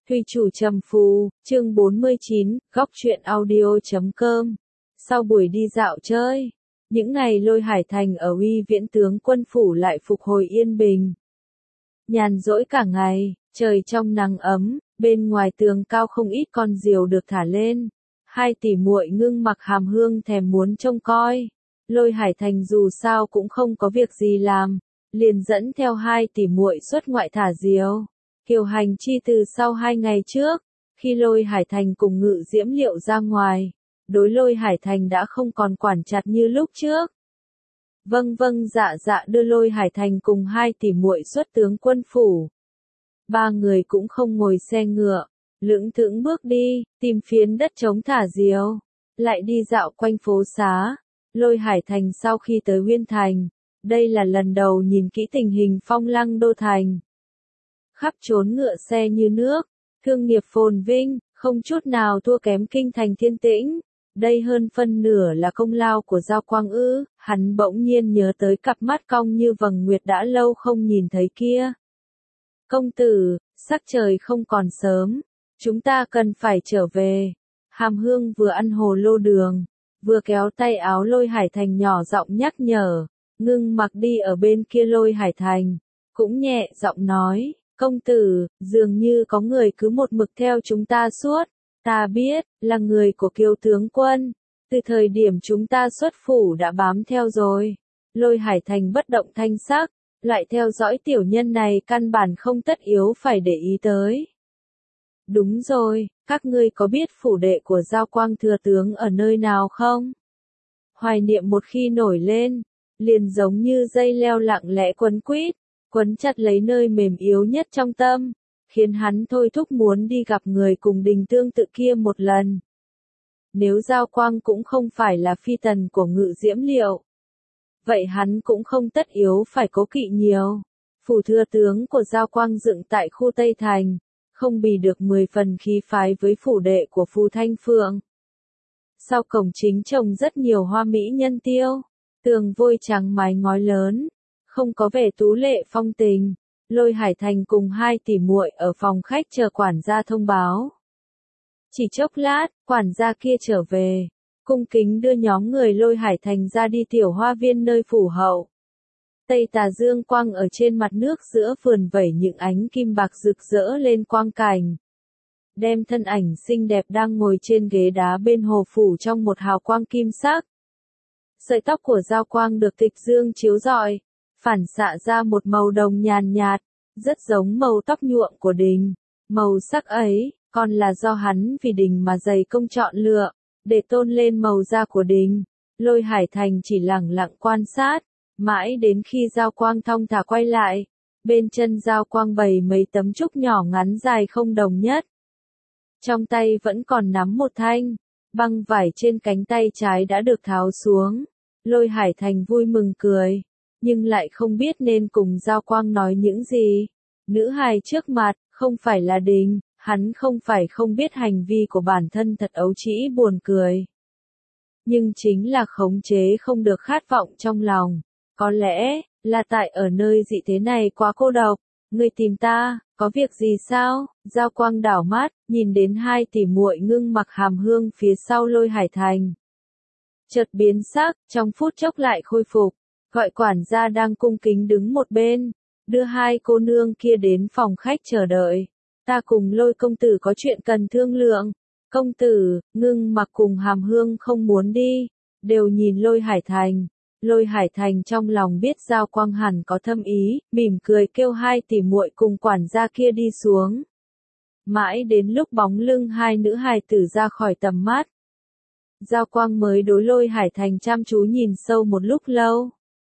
Thùy chủ trầm phù, chương 49, góc truyện audio.com. Sau buổi đi dạo chơi, những ngày Lôi Hải Thành ở Uy Viễn tướng quân phủ lại phục hồi yên bình. Nhàn rỗi cả ngày, trời trong nắng ấm, bên ngoài tường cao không ít con diều được thả lên. Hai tỷ muội Ngưng Mặc Hàm Hương thèm muốn trông coi. Lôi Hải Thành dù sao cũng không có việc gì làm, liền dẫn theo hai tỷ muội xuất ngoại thả diều. Kiều hành chi từ sau 2 ngày trước, khi Lôi Hải Thành cùng Ngự Diễm Liệu ra ngoài, đối Lôi Hải Thành đã không còn quản chặt như lúc trước. Vâng dạ đưa Lôi Hải Thành cùng hai tỷ muội xuất tướng quân phủ. Ba người cũng không ngồi xe ngựa, lững thững bước đi, tìm phiến đất trống thả diều, lại đi dạo quanh phố xá. Lôi Hải Thành sau khi tới Uyên Thành, đây là lần đầu nhìn kỹ tình hình phong lăng đô thành. Khắp trốn ngựa xe như nước, thương nghiệp phồn vinh, không chút nào thua kém kinh thành Thiên Tĩnh. Đây hơn phân nửa là công lao của Giao Quang ư? Hắn bỗng nhiên nhớ tới cặp mắt cong như vầng nguyệt đã lâu không nhìn thấy kia. Công tử, sắc trời không còn sớm, chúng ta cần phải trở về. Hàm Hương vừa ăn hồ lô đường, vừa kéo tay áo Lôi Hải Thành nhỏ giọng nhắc nhở. Ngưng Mặc đi ở bên kia Lôi Hải Thành, cũng nhẹ giọng nói. Công tử, dường như có người cứ một mực theo chúng ta suốt. Ta biết, là người của Kiều tướng quân. Từ thời điểm chúng ta xuất phủ đã bám theo rồi. Lôi Hải Thành bất động thanh sắc, lại theo dõi tiểu nhân này căn bản không tất yếu phải để ý tới. Đúng rồi, các ngươi có biết phủ đệ của Giao Quang thừa tướng ở nơi nào không? Hoài niệm một khi nổi lên, liền giống như dây leo lặng lẽ quấn quýt. Quấn chặt lấy nơi mềm yếu nhất trong tâm, khiến hắn thôi thúc muốn đi gặp người cùng đình tương tự kia một lần. Nếu Giao Quang cũng không phải là phi tần của Ngự Diễm Liệu, vậy hắn cũng không tất yếu phải cố kỵ nhiều. Phủ thừa tướng của Giao Quang dựng tại khu Tây Thành, không bì được 10 phần khí phái với phủ đệ của Phù Thanh Phượng. Sau cổng chính trồng rất nhiều hoa mỹ nhân tiêu, tường vôi trắng mái ngói lớn. Không có vẻ tú lệ phong tình. Lôi Hải Thành cùng hai tỷ muội ở phòng khách chờ quản gia thông báo. Chỉ chốc lát, quản gia kia trở về, cung kính đưa nhóm người Lôi Hải Thành ra đi tiểu hoa viên nơi phủ hậu. Tây tà dương quang ở trên mặt nước giữa vườn vẩy những ánh kim bạc rực rỡ lên quang cảnh. Đem thân ảnh xinh đẹp đang ngồi trên ghế đá bên hồ phủ trong một hào quang kim sắc. Sợi tóc của Giao Quang được tịch dương chiếu rọi, phản xạ ra một màu đồng nhàn nhạt, rất giống màu tóc nhuộm của Đình. Màu sắc ấy, còn là do hắn vì Đình mà dày công chọn lựa, để tôn lên màu da của Đình. Lôi Hải Thành chỉ lẳng lặng quan sát, mãi đến khi Giao Quang thong thả quay lại, bên chân Giao Quang bày mấy tấm trúc nhỏ ngắn dài không đồng nhất. Trong tay vẫn còn nắm một thanh, băng vải trên cánh tay trái đã được tháo xuống. Lôi Hải Thành vui mừng cười, nhưng lại không biết nên cùng Giao Quang nói những gì. Nữ hài trước mặt, không phải là Đình, hắn không phải không biết hành vi của bản thân thật ấu trĩ buồn cười. Nhưng chính là khống chế không được khát vọng trong lòng. Có lẽ, là tại ở nơi dị thế này quá cô độc. Ngươi tìm ta, có việc gì sao? Giao Quang đảo mắt, nhìn đến hai tỷ muội Ngưng Mặc Hàm Hương phía sau Lôi Hải Thành. Chợt biến sắc, trong phút chốc lại khôi phục. Gọi quản gia đang cung kính đứng một bên, đưa hai cô nương kia đến phòng khách chờ đợi. Ta cùng Lôi công tử có chuyện cần thương lượng. Công tử, Ngưng Mặc cùng Hàm Hương không muốn đi, đều nhìn Lôi Hải Thành. Lôi Hải Thành trong lòng biết Giao Quang hẳn có thâm ý, mỉm cười kêu hai tỷ muội cùng quản gia kia đi xuống. Mãi đến lúc bóng lưng hai nữ hài tử ra khỏi tầm mắt, Giao Quang mới đối Lôi Hải Thành chăm chú nhìn sâu một lúc lâu.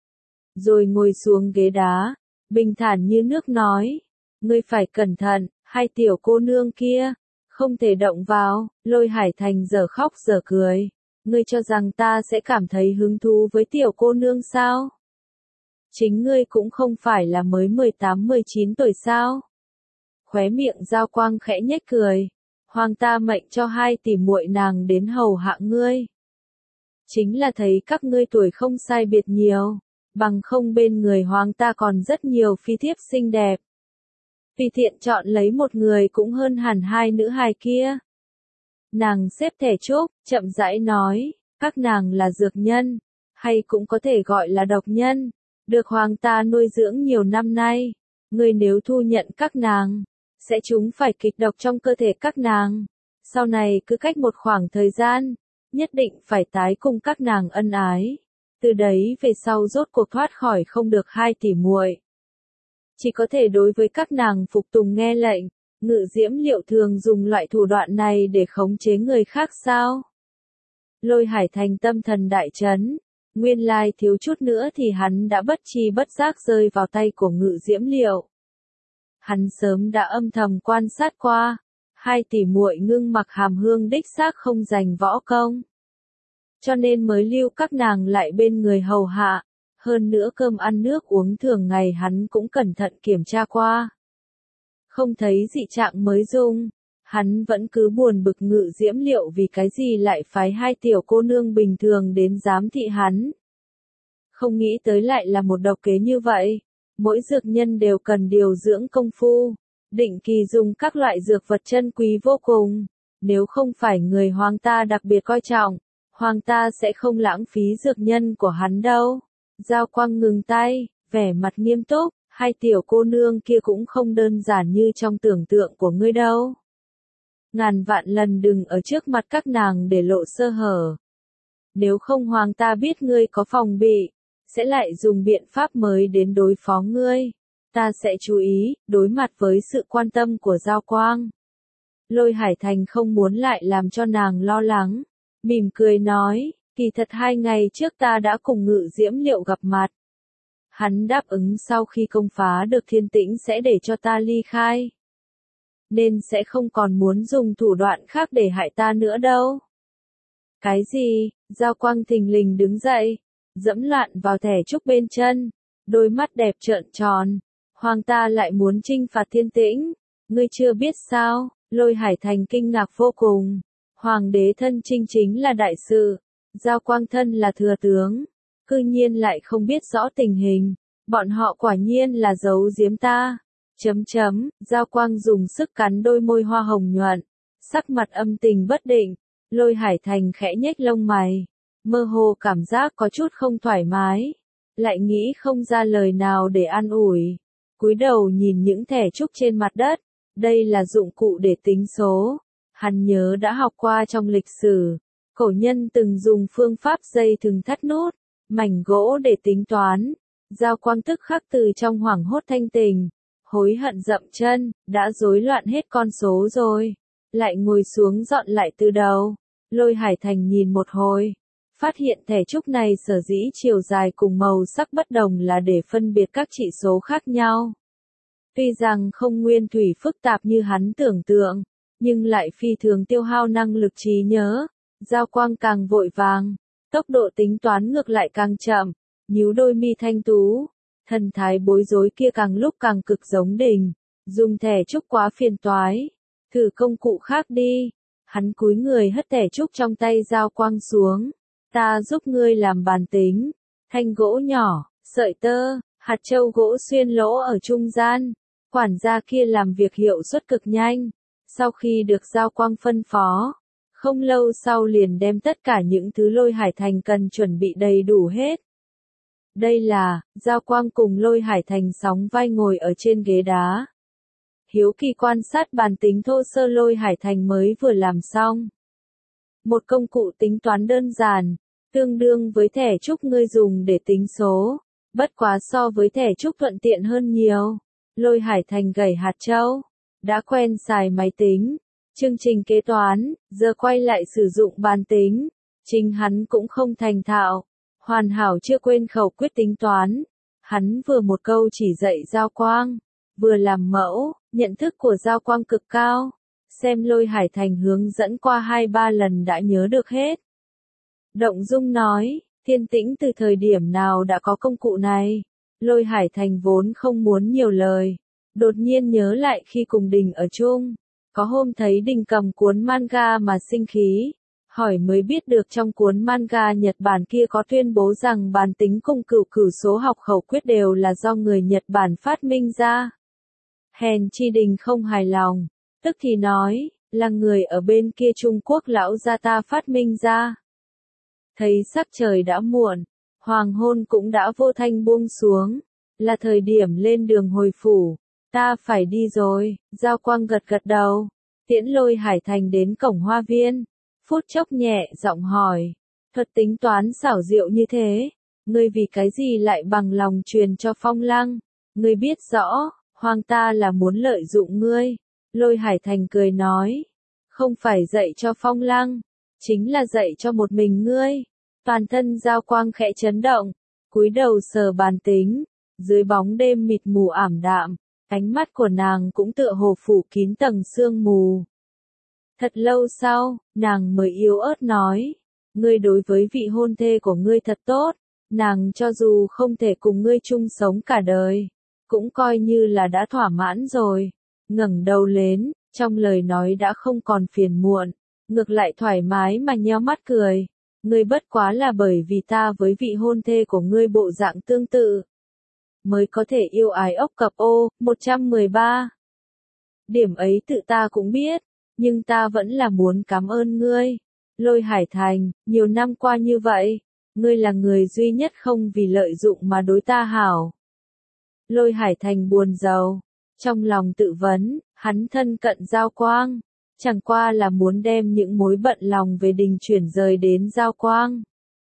Rồi ngồi xuống ghế đá, bình thản như nước nói. Ngươi phải cẩn thận, hai tiểu cô nương kia, không thể động vào. Lôi Hải Thành giờ khóc giờ cười. Ngươi cho rằng ta sẽ cảm thấy hứng thú với tiểu cô nương sao? Chính ngươi cũng không phải là mới 18-19 tuổi sao? Khóe miệng Giao Quang khẽ nhếch cười. Hoàng ta mệnh cho hai tỷ muội nàng đến hầu hạ ngươi. Chính là thấy các ngươi tuổi không sai biệt nhiều, bằng không bên người hoàng ta còn rất nhiều phi thiếp xinh đẹp. Vì thiện chọn lấy một người cũng hơn hẳn hai nữ hài kia. Nàng xếp thẻ trúc, chậm rãi nói, các nàng là dược nhân, hay cũng có thể gọi là độc nhân, được hoàng ta nuôi dưỡng nhiều năm nay. Ngươi nếu thu nhận các nàng, sẽ chúng phải kịch độc trong cơ thể các nàng. Sau này cứ cách một khoảng thời gian, nhất định phải tái cùng các nàng ân ái. Từ đấy về sau rốt cuộc thoát khỏi không được hai tỷ muội. Chỉ có thể đối với các nàng phục tùng nghe lệnh. Ngự Diễm Liệu thường dùng loại thủ đoạn này để khống chế người khác sao? Lôi Hải Thành tâm thần đại chấn, nguyên lai thiếu chút nữa thì hắn đã bất tri bất giác rơi vào tay của Ngự Diễm Liệu. Hắn sớm đã âm thầm quan sát qua, hai tỷ muội Ngưng Mặc Hàm Hương đích xác không giành võ công. Cho nên mới lưu các nàng lại bên người hầu hạ, hơn nữa cơm ăn nước uống thường ngày hắn cũng cẩn thận kiểm tra qua. Không thấy dị trạng mới dung, hắn vẫn cứ buồn bực Ngự Diễm Liệu vì cái gì lại phái hai tiểu cô nương bình thường đến giám thị hắn. Không nghĩ tới lại là một độc kế như vậy, mỗi dược nhân đều cần điều dưỡng công phu, định kỳ dùng các loại dược vật chân quý vô cùng, nếu không phải người hoàng ta đặc biệt coi trọng, hoàng ta sẽ không lãng phí dược nhân của hắn đâu. Giao Quang ngừng tay, vẻ mặt nghiêm túc. Hai tiểu cô nương kia cũng không đơn giản như trong tưởng tượng của ngươi đâu. Ngàn vạn lần đừng ở trước mặt các nàng để lộ sơ hở. Nếu không hoàng ta biết ngươi có phòng bị, sẽ lại dùng biện pháp mới đến đối phó ngươi. Ta sẽ chú ý, đối mặt với sự quan tâm của Giao Quang. Lôi Hải Thành không muốn lại làm cho nàng lo lắng. Mỉm cười nói, kỳ thật 2 ngày trước ta đã cùng Ngự Diễm Liệu gặp mặt. Hắn đáp ứng sau khi công phá được Thiên Tĩnh sẽ để cho ta ly khai. Nên sẽ không còn muốn dùng thủ đoạn khác để hại ta nữa đâu. Cái gì? Giao Quang thình lình đứng dậy, dẫm loạn vào thẻ trúc bên chân, đôi mắt đẹp trợn tròn. Hoàng ta lại muốn chinh phạt Thiên Tĩnh, ngươi chưa biết sao? Lôi Hải Thành kinh ngạc vô cùng. Hoàng đế thân chinh chính là đại sự, Giao Quang thân là thừa tướng. Cư nhiên lại không biết rõ tình hình, bọn họ quả nhiên là giấu giếm ta. Giao Quang dùng sức cắn đôi môi hoa hồng nhuận, sắc mặt âm tình bất định, Lôi Hải Thành khẽ nhếch lông mày, mơ hồ cảm giác có chút không thoải mái, lại nghĩ không ra lời nào để an ủi. Cúi đầu nhìn những thẻ trúc trên mặt đất, đây là dụng cụ để tính số, hắn nhớ đã học qua trong lịch sử, cổ nhân từng dùng phương pháp dây thừng thắt nút, mảnh gỗ để tính toán. Giao Quang tức khắc từ trong hoảng hốt thanh tỉnh, hối hận dậm chân, đã rối loạn hết con số rồi, lại ngồi xuống dọn lại từ đầu. Lôi Hải Thành nhìn một hồi, phát hiện thẻ trúc này sở dĩ chiều dài cùng màu sắc bất đồng là để phân biệt các chỉ số khác nhau. Tuy rằng không nguyên thủy phức tạp như hắn tưởng tượng, nhưng lại phi thường tiêu hao năng lực trí nhớ. Giao Quang càng vội vàng, tốc độ tính toán ngược lại càng chậm, nhíu đôi mi thanh tú, thần thái bối rối kia càng lúc càng cực giống Đình, dùng thẻ trúc quá phiền toái, thử công cụ khác đi. Hắn cúi người hất thẻ trúc trong tay Giao Quang xuống, ta giúp ngươi làm bàn tính, thanh gỗ nhỏ, sợi tơ, hạt châu gỗ xuyên lỗ ở trung gian, quản gia kia làm việc hiệu suất cực nhanh, sau khi được Giao Quang phân phó. Không lâu sau liền đem tất cả những thứ Lôi Hải Thành cần chuẩn bị đầy đủ hết. Đây là, Giao Quang cùng Lôi Hải Thành sóng vai ngồi ở trên ghế đá. Hiếu kỳ quan sát bàn tính thô sơ Lôi Hải Thành mới vừa làm xong. Một công cụ tính toán đơn giản, tương đương với thẻ trúc ngươi dùng để tính số, bất quá so với thẻ trúc thuận tiện hơn nhiều. Lôi Hải Thành gảy hạt châu, đã quen xài máy tính. Chương trình kế toán, giờ quay lại sử dụng bàn tính, chính hắn cũng không thành thạo, hoàn hảo chưa quên khẩu quyết tính toán. Hắn vừa một câu chỉ dạy Giao Quang, vừa làm mẫu, nhận thức của Giao Quang cực cao, xem Lôi Hải Thành hướng dẫn qua 2-3 lần đã nhớ được hết. Động Dung nói, Thiên Tĩnh từ thời điểm nào đã có công cụ này? Lôi Hải Thành vốn không muốn nhiều lời, đột nhiên nhớ lại khi cùng Đình ở chung. Có hôm thấy Đình cầm cuốn manga mà sinh khí, hỏi mới biết được trong cuốn manga Nhật Bản kia có tuyên bố rằng bàn tính cùng cửu số học khẩu quyết đều là do người Nhật Bản phát minh ra. Hèn chi Đình không hài lòng, tức thì nói, là người ở bên kia Trung Quốc lão gia ta phát minh ra. Thấy sắc trời đã muộn, hoàng hôn cũng đã vô thanh buông xuống, là thời điểm lên đường hồi phủ, ta phải đi rồi, Giao Quang gật gật đầu, tiễn Lôi Hải Thành đến cổng hoa viên, phút chốc nhẹ giọng hỏi, thuật tính toán xảo diệu như thế, ngươi vì cái gì lại bằng lòng truyền cho Phong Lăng, ngươi biết rõ, hoàng ta là muốn lợi dụng ngươi, Lôi Hải Thành cười nói, không phải dạy cho Phong Lăng, chính là dạy cho một mình ngươi. Toàn thân Giao Quang khẽ chấn động, cúi đầu sờ bàn tính, dưới bóng đêm mịt mù ảm đạm, ánh mắt của nàng cũng tựa hồ phủ kín tầng sương mù. Thật lâu sau, nàng mới yếu ớt nói, ngươi đối với vị hôn thê của ngươi thật tốt, nàng cho dù không thể cùng ngươi chung sống cả đời, cũng coi như là đã thỏa mãn rồi. Ngẩng đầu lên, trong lời nói đã không còn phiền muộn, ngược lại thoải mái mà nheo mắt cười. Ngươi bất quá là bởi vì ta với vị hôn thê của ngươi bộ dạng tương tự, mới có thể yêu ái ốc cập ô, 113. Điểm ấy tự ta cũng biết, nhưng ta vẫn là muốn cảm ơn ngươi. Lôi Hải Thành, nhiều năm qua như vậy, ngươi là người duy nhất không vì lợi dụng mà đối ta hảo. Lôi Hải Thành buồn rầu, trong lòng tự vấn, hắn thân cận Giao Quang. Chẳng qua là muốn đem những mối bận lòng về Đình chuyển rời đến Giao Quang.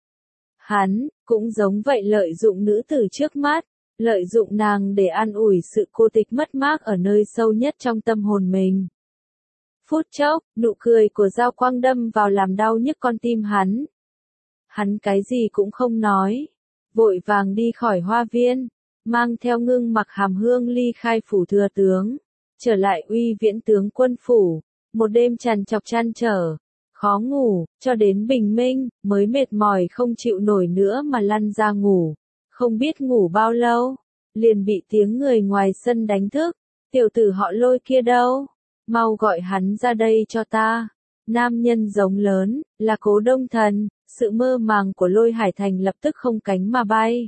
Hắn, cũng giống vậy lợi dụng nữ tử trước mắt, lợi dụng nàng để an ủi sự cô tịch mất mát ở nơi sâu nhất trong tâm hồn mình. Phút chốc, nụ cười của Giao Quang đâm vào làm đau nhức con tim hắn. Hắn cái gì cũng không nói, vội vàng đi khỏi hoa viên, mang theo Ngưng Mặc Hàm Hương ly khai phủ thừa tướng, trở lại Uy Viễn tướng quân phủ. Một đêm trằn trọc trăn trở, khó ngủ, cho đến bình minh, mới mệt mỏi không chịu nổi nữa mà lăn ra ngủ. Không biết ngủ bao lâu, liền bị tiếng người ngoài sân đánh thức, tiểu tử họ Lôi kia đâu, mau gọi hắn ra đây cho ta. Nam nhân giống lớn, là Cố Đông Thần, sự mơ màng của Lôi Hải Thành lập tức không cánh mà bay.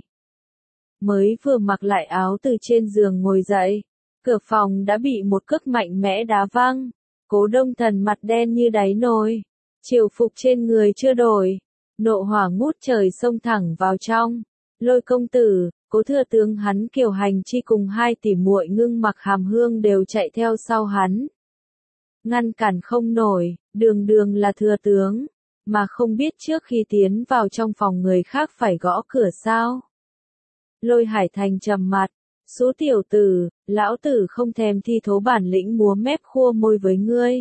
Mới vừa mặc lại áo từ trên giường ngồi dậy, cửa phòng đã bị một cước mạnh mẽ đá văng. Cố Đông Thần mặt đen như đáy nồi, triều phục trên người chưa đổi, nộ hỏa ngút trời xông thẳng vào trong. Lôi công tử, Cố thừa tướng hắn Kiều Hành Chi cùng hai tỷ muội Ngưng Mặc Hàm Hương đều chạy theo sau hắn. Ngăn cản không nổi, đường đường là thừa tướng, mà không biết trước khi tiến vào trong phòng người khác phải gõ cửa sao. Lôi Hải Thành trầm mặt. Số tiểu tử, lão tử không thèm thi thố bản lĩnh múa mép khua môi với ngươi.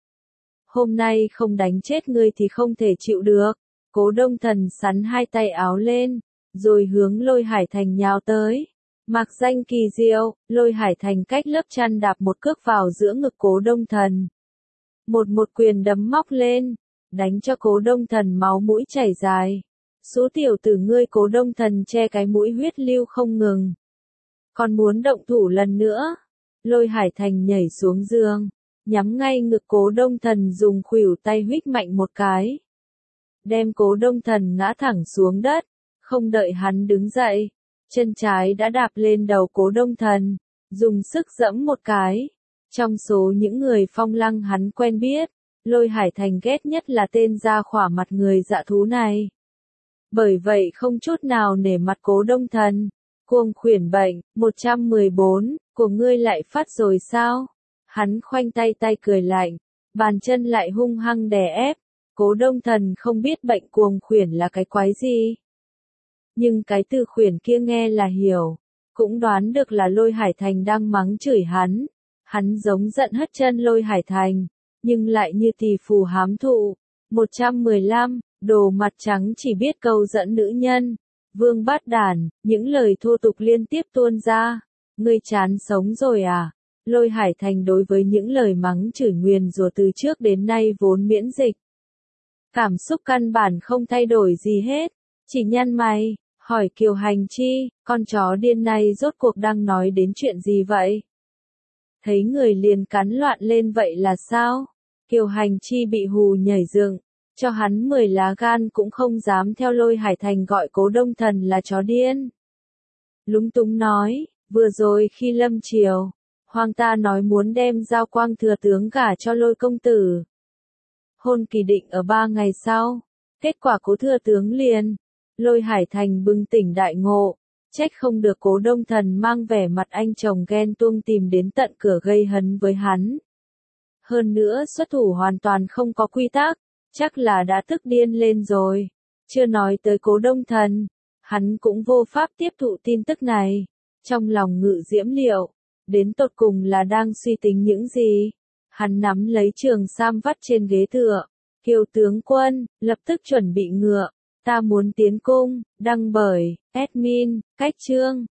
Hôm nay không đánh chết ngươi thì không thể chịu được. Cố Đông Thần sắn hai tay áo lên, rồi hướng Lôi Hải Thành nhào tới. Mặc danh kỳ diệu, Lôi Hải Thành cách lớp chăn đạp một cước vào giữa ngực Cố Đông Thần. Một quyền đấm móc lên, đánh cho Cố Đông Thần máu mũi chảy dài. Số tiểu tử ngươi Cố Đông Thần che cái mũi huyết lưu không ngừng. Còn muốn động thủ lần nữa, Lôi Hải Thành nhảy xuống giường, nhắm ngay ngực Cố Đông Thần dùng khuỷu tay huých mạnh một cái. Đem Cố Đông Thần ngã thẳng xuống đất, không đợi hắn đứng dậy, chân trái đã đạp lên đầu Cố Đông Thần, dùng sức giẫm một cái. Trong số những người Phong Lăng hắn quen biết, Lôi Hải Thành ghét nhất là tên da khỏa mặt người dạ thú này. Bởi vậy không chút nào nể mặt Cố Đông Thần. Cuồng khuyển bệnh, 114, của ngươi lại phát rồi sao? Hắn khoanh tay cười lạnh, bàn chân lại hung hăng đè ép. Cố Đông Thần không biết bệnh cuồng khuyển là cái quái gì. Nhưng cái từ khuyển kia nghe là hiểu, cũng đoán được là Lôi Hải Thành đang mắng chửi hắn. Hắn giống giận hất chân Lôi Hải Thành, nhưng lại như tỷ phù hám thụ. 115, đồ mặt trắng chỉ biết câu dẫn nữ nhân. Vương Bát Đản, những lời thô tục liên tiếp tuôn ra. Ngươi chán sống rồi à? Lôi Hải Thành đối với những lời mắng chửi nguyền rủa từ trước đến nay vốn miễn dịch. Cảm xúc căn bản không thay đổi gì hết, chỉ nhăn mày, hỏi Kiều Hành Chi, con chó điên này rốt cuộc đang nói đến chuyện gì vậy? Thấy người liền cắn loạn lên vậy là sao? Kiều Hành Chi bị hù nhảy dựng. Cho hắn 10 lá gan cũng không dám theo Lôi Hải Thành gọi Cố Đông Thần là chó điên. Lúng túng nói, vừa rồi khi lâm triều, Hoàng ta nói muốn đem Giao Quang thừa tướng gả cho Lôi công tử. Hôn kỳ định ở 3 ngày sau. Kết quả Cố thừa tướng liền. Lôi Hải Thành bừng tỉnh đại ngộ. Trách không được Cố Đông Thần mang vẻ mặt anh chồng ghen tuông tìm đến tận cửa gây hấn với hắn. Hơn nữa xuất thủ hoàn toàn không có quy tắc, chắc là đã tức điên lên rồi. Chưa nói tới Cố Đông Thần, hắn cũng vô pháp tiếp thụ tin tức này. Trong lòng Ngự Diễm Liệu, đến tột cùng là đang suy tính những gì? Hắn nắm lấy trường sam vắt trên ghế tựa. Kiều tướng quân, lập tức chuẩn bị ngựa. Ta muốn tiến cung, đăng bởi, admin, cách chương.